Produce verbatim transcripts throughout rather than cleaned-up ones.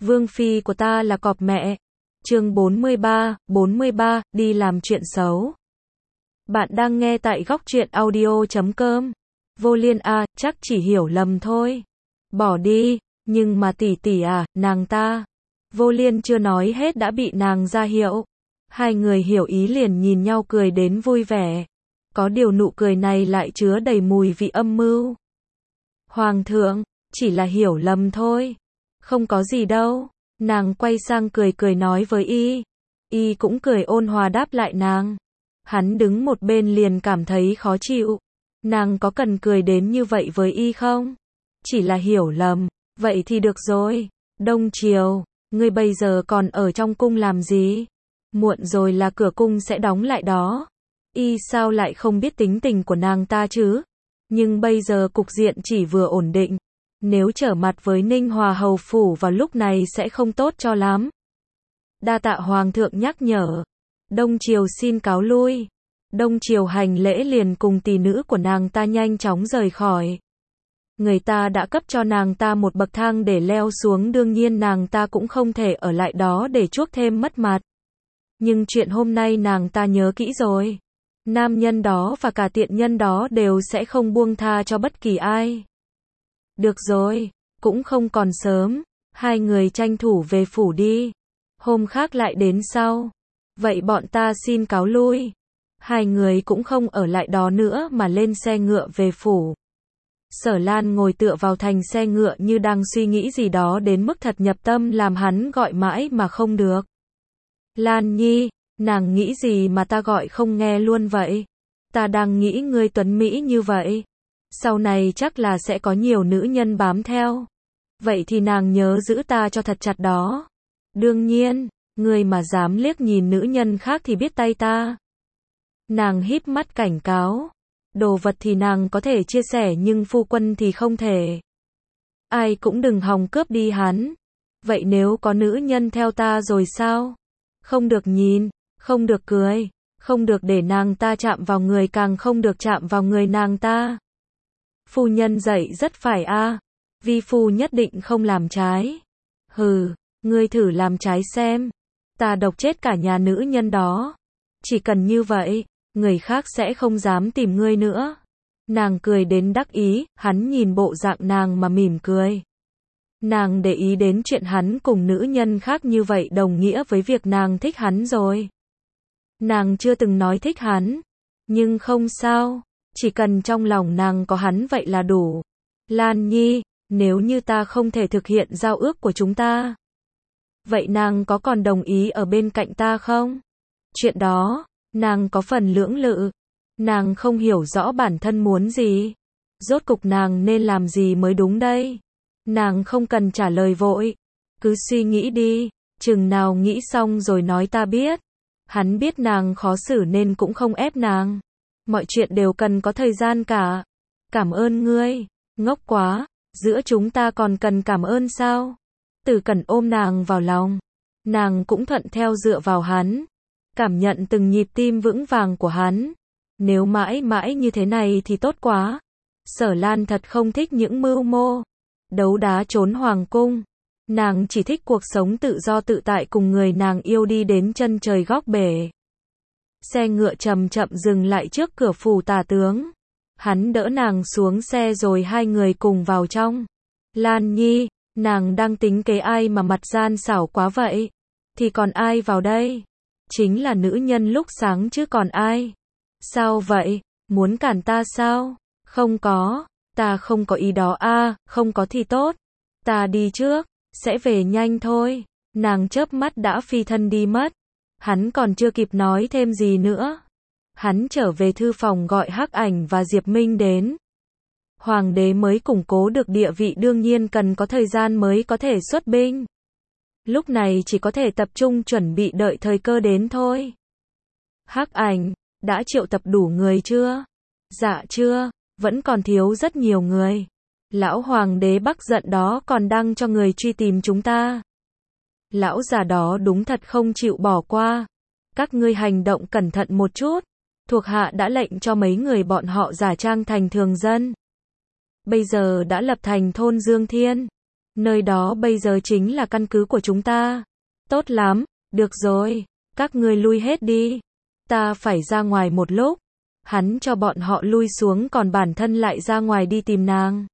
Vương phi của ta là cọp mẹ. Chương bốn mươi ba, bốn mươi ba, đi làm chuyện xấu. Bạn đang nghe tại góc truyện audio chấm com. Vô Liên à, chắc chỉ hiểu lầm thôi. Bỏ đi, nhưng mà tỷ tỷ à, nàng ta. Vô Liên chưa nói hết đã bị nàng ra hiệu. Hai người hiểu ý liền nhìn nhau cười đến vui vẻ. Có điều nụ cười này lại chứa đầy mùi vị âm mưu. Hoàng thượng, chỉ là hiểu lầm thôi. Không có gì đâu. Nàng quay sang cười cười nói với y. Y cũng cười ôn hòa đáp lại nàng. Hắn đứng một bên liền cảm thấy khó chịu. Nàng có cần cười đến như vậy với y không? Chỉ là hiểu lầm. Vậy thì được rồi. Đông Triều, ngươi bây giờ còn ở trong cung làm gì? Muộn rồi là cửa cung sẽ đóng lại đó. Y sao lại không biết tính tình của nàng ta chứ? Nhưng bây giờ cục diện chỉ vừa ổn định. Nếu trở mặt với Ninh Hòa hầu phủ vào lúc này sẽ không tốt cho lắm. Đa tạ hoàng thượng nhắc nhở. Đông Triều xin cáo lui. Đông Triều hành lễ liền cùng tỷ nữ của nàng ta nhanh chóng rời khỏi. Người ta đã cấp cho nàng ta một bậc thang để leo xuống, đương nhiên nàng ta cũng không thể ở lại đó để chuốc thêm mất mặt. Nhưng chuyện hôm nay nàng ta nhớ kỹ rồi. Nam nhân đó và cả tiện nhân đó đều sẽ không buông tha cho bất kỳ ai. Được rồi, cũng không còn sớm. Hai người tranh thủ về phủ đi. Hôm khác lại đến sau. Vậy bọn ta xin cáo lui. Hai người cũng không ở lại đó nữa mà lên xe ngựa về phủ. Sở Lan ngồi tựa vào thành xe ngựa như đang suy nghĩ gì đó đến mức thật nhập tâm làm hắn gọi mãi mà không được. Lan Nhi, nàng nghĩ gì mà ta gọi không nghe luôn vậy? Ta đang nghĩ ngươi tuấn mỹ như vậy. Sau này chắc là sẽ có nhiều nữ nhân bám theo. Vậy thì nàng nhớ giữ ta cho thật chặt đó. Đương nhiên, ngươi mà dám liếc nhìn nữ nhân khác thì biết tay ta. Nàng híp mắt cảnh cáo. Đồ vật thì nàng có thể chia sẻ nhưng phu quân thì không thể. Ai cũng đừng hòng cướp đi hắn. Vậy nếu có nữ nhân theo ta rồi sao? Không được nhìn, không được cười, không được để nàng ta chạm vào người, càng không được chạm vào người nàng ta. Phu nhân dạy rất phải a. À. Vi phu nhất định không làm trái. Hừ, ngươi thử làm trái xem. Ta độc chết cả nhà nữ nhân đó. Chỉ cần như vậy, người khác sẽ không dám tìm ngươi nữa. Nàng cười đến đắc ý, hắn nhìn bộ dạng nàng mà mỉm cười. Nàng để ý đến chuyện hắn cùng nữ nhân khác như vậy đồng nghĩa với việc nàng thích hắn rồi. Nàng chưa từng nói thích hắn. Nhưng không sao. Chỉ cần trong lòng nàng có hắn vậy là đủ. Lan Nhi, nếu như ta không thể thực hiện giao ước của chúng ta, vậy nàng có còn đồng ý ở bên cạnh ta không? Chuyện đó, nàng có phần lưỡng lự. Nàng không hiểu rõ bản thân muốn gì. Rốt cục nàng nên làm gì mới đúng đây? Nàng không cần trả lời vội. Cứ suy nghĩ đi. Chừng nào nghĩ xong rồi nói ta biết. Hắn biết nàng khó xử nên cũng không ép nàng. Mọi chuyện đều cần có thời gian cả. Cảm ơn ngươi. Ngốc quá. Giữa chúng ta còn cần cảm ơn sao? Từ Cẩn ôm nàng vào lòng. Nàng cũng thuận theo dựa vào hắn. Cảm nhận từng nhịp tim vững vàng của hắn. Nếu mãi mãi như thế này thì tốt quá. Sở Lan thật không thích những mưu mô đấu đá trốn hoàng cung. Nàng chỉ thích cuộc sống tự do tự tại cùng người nàng yêu đi đến chân trời góc bể. Xe ngựa chậm chậm dừng lại trước cửa phủ tả tướng. Hắn đỡ nàng xuống xe rồi hai người cùng vào trong. Lan Nhi, nàng đang tính kế ai mà mặt gian xảo quá vậy? Thì còn ai vào đây? Chính là nữ nhân lúc sáng chứ còn ai? Sao vậy? Muốn cản ta sao? Không có. Ta không có ý đó a. À, không có thì tốt. Ta đi trước. Sẽ về nhanh thôi. Nàng chớp mắt đã phi thân đi mất. Hắn còn chưa kịp nói thêm gì nữa. Hắn trở về thư phòng gọi Hắc Ảnh và Diệp Minh đến. Hoàng đế mới củng cố được địa vị đương nhiên cần có thời gian mới có thể xuất binh. Lúc này chỉ có thể tập trung chuẩn bị đợi thời cơ đến thôi. Hắc Ảnh, đã triệu tập đủ người chưa? Dạ chưa, vẫn còn thiếu rất nhiều người. Lão hoàng đế Bắc giận đó còn đang cho người truy tìm chúng ta. Lão già đó đúng thật không chịu bỏ qua. Các ngươi hành động cẩn thận một chút. Thuộc hạ đã lệnh cho mấy người bọn họ giả trang thành thường dân. Bây giờ đã lập thành thôn Dương Thiên. Nơi đó bây giờ chính là căn cứ của chúng ta. Tốt lắm, được rồi, các ngươi lui hết đi. Ta phải ra ngoài một lúc. Hắn cho bọn họ lui xuống còn bản thân lại ra ngoài đi tìm nàng.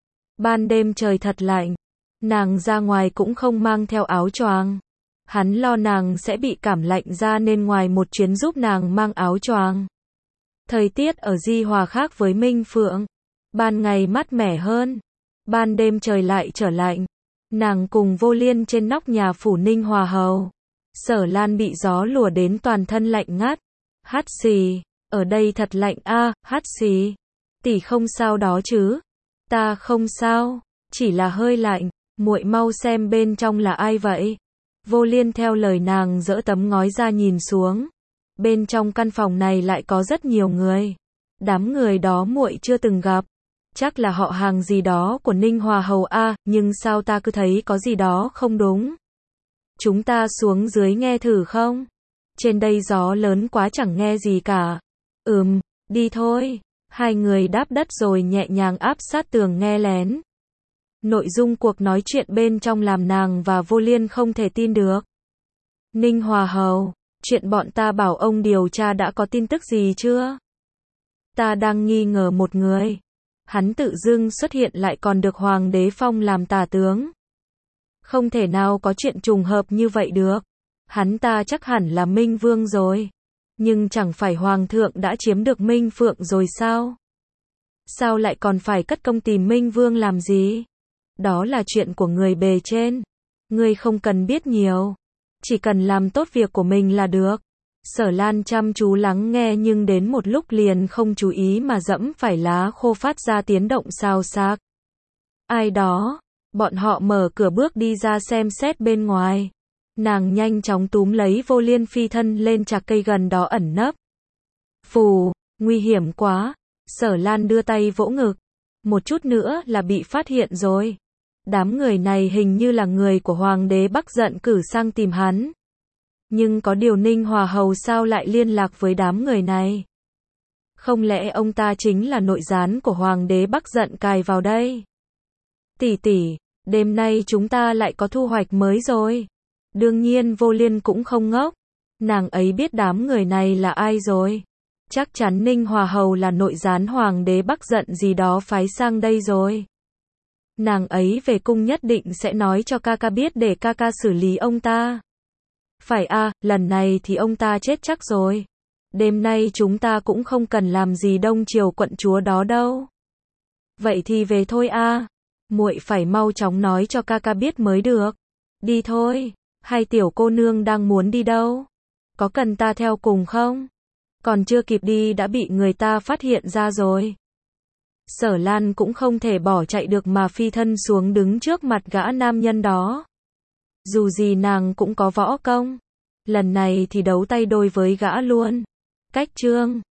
Ban đêm trời thật lạnh. Nàng ra ngoài cũng không mang theo áo choàng. Hắn lo nàng sẽ bị cảm lạnh ra nên ngoài một chuyến giúp nàng mang áo choàng. Thời tiết ở Di Hòa khác với Minh Phượng. Ban ngày mát mẻ hơn. Ban đêm trời lại trở lạnh. Nàng cùng Vô Liên trên nóc nhà phủ Ninh Hòa Hầu. Sở Lan bị gió lùa đến toàn thân lạnh ngắt. Hắt xì. Ở đây thật lạnh a, à, hắt xì. Tỷ không sao đó chứ? Ta không sao. Chỉ là hơi lạnh. Muội mau xem bên trong là ai vậy? Vô Liên theo lời nàng dỡ tấm ngói ra nhìn xuống. Bên trong căn phòng này lại có rất nhiều người. Đám người đó muội chưa từng gặp. Chắc là họ hàng gì đó của Ninh Hòa Hầu a, à, nhưng sao ta cứ thấy có gì đó không đúng. Chúng ta xuống dưới nghe thử không? Trên đây gió lớn quá chẳng nghe gì cả. Ừm, đi thôi. Hai người đáp đất rồi nhẹ nhàng áp sát tường nghe lén. Nội dung cuộc nói chuyện bên trong làm nàng và Vô Liên không thể tin được. Ninh Hòa Hầu, chuyện bọn ta bảo ông điều tra đã có tin tức gì chưa? Ta đang nghi ngờ một người. Hắn tự dưng xuất hiện lại còn được Hoàng đế phong làm tả tướng. Không thể nào có chuyện trùng hợp như vậy được. Hắn ta chắc hẳn là Minh Vương rồi. Nhưng chẳng phải Hoàng thượng đã chiếm được Minh Phượng rồi sao? Sao lại còn phải cất công tìm Minh Vương làm gì? Đó là chuyện của người bề trên. Ngươi không cần biết nhiều. Chỉ cần làm tốt việc của mình là được. Sở Lan chăm chú lắng nghe nhưng đến một lúc liền không chú ý mà dẫm phải lá khô phát ra tiếng động xào xạc. Ai đó? Bọn họ mở cửa bước đi ra xem xét bên ngoài. Nàng nhanh chóng túm lấy Vô Liên phi thân lên chạc cây gần đó ẩn nấp. Phù, nguy hiểm quá. Sở Lan đưa tay vỗ ngực. Một chút nữa là bị phát hiện rồi. Đám người này hình như là người của Hoàng đế Bắc giận cử sang tìm hắn. Nhưng có điều Ninh Hòa Hầu sao lại liên lạc với đám người này? Không lẽ ông ta chính là nội gián của Hoàng đế Bắc giận cài vào đây? Tỷ tỷ, đêm nay chúng ta lại có thu hoạch mới rồi. Đương nhiên Vô Liên cũng không ngốc. Nàng ấy biết đám người này là ai rồi. Chắc chắn Ninh Hòa Hầu là nội gián Hoàng đế Bắc giận gì đó phái sang đây rồi. Nàng ấy về cung nhất định sẽ nói cho ca ca biết để ca ca xử lý ông ta. Phải a, à, lần này thì ông ta chết chắc rồi. Đêm nay chúng ta cũng không cần làm gì đông triều quận chúa đó đâu. Vậy thì về thôi a. À. Muội phải mau chóng nói cho ca ca biết mới được. Đi thôi. Hai tiểu cô nương đang muốn đi đâu? Có cần ta theo cùng không? Còn chưa kịp đi đã bị người ta phát hiện ra rồi. Sở Lan cũng không thể bỏ chạy được mà phi thân xuống đứng trước mặt gã nam nhân đó. Dù gì nàng cũng có võ công. Lần này thì đấu tay đôi với gã luôn. Cách chương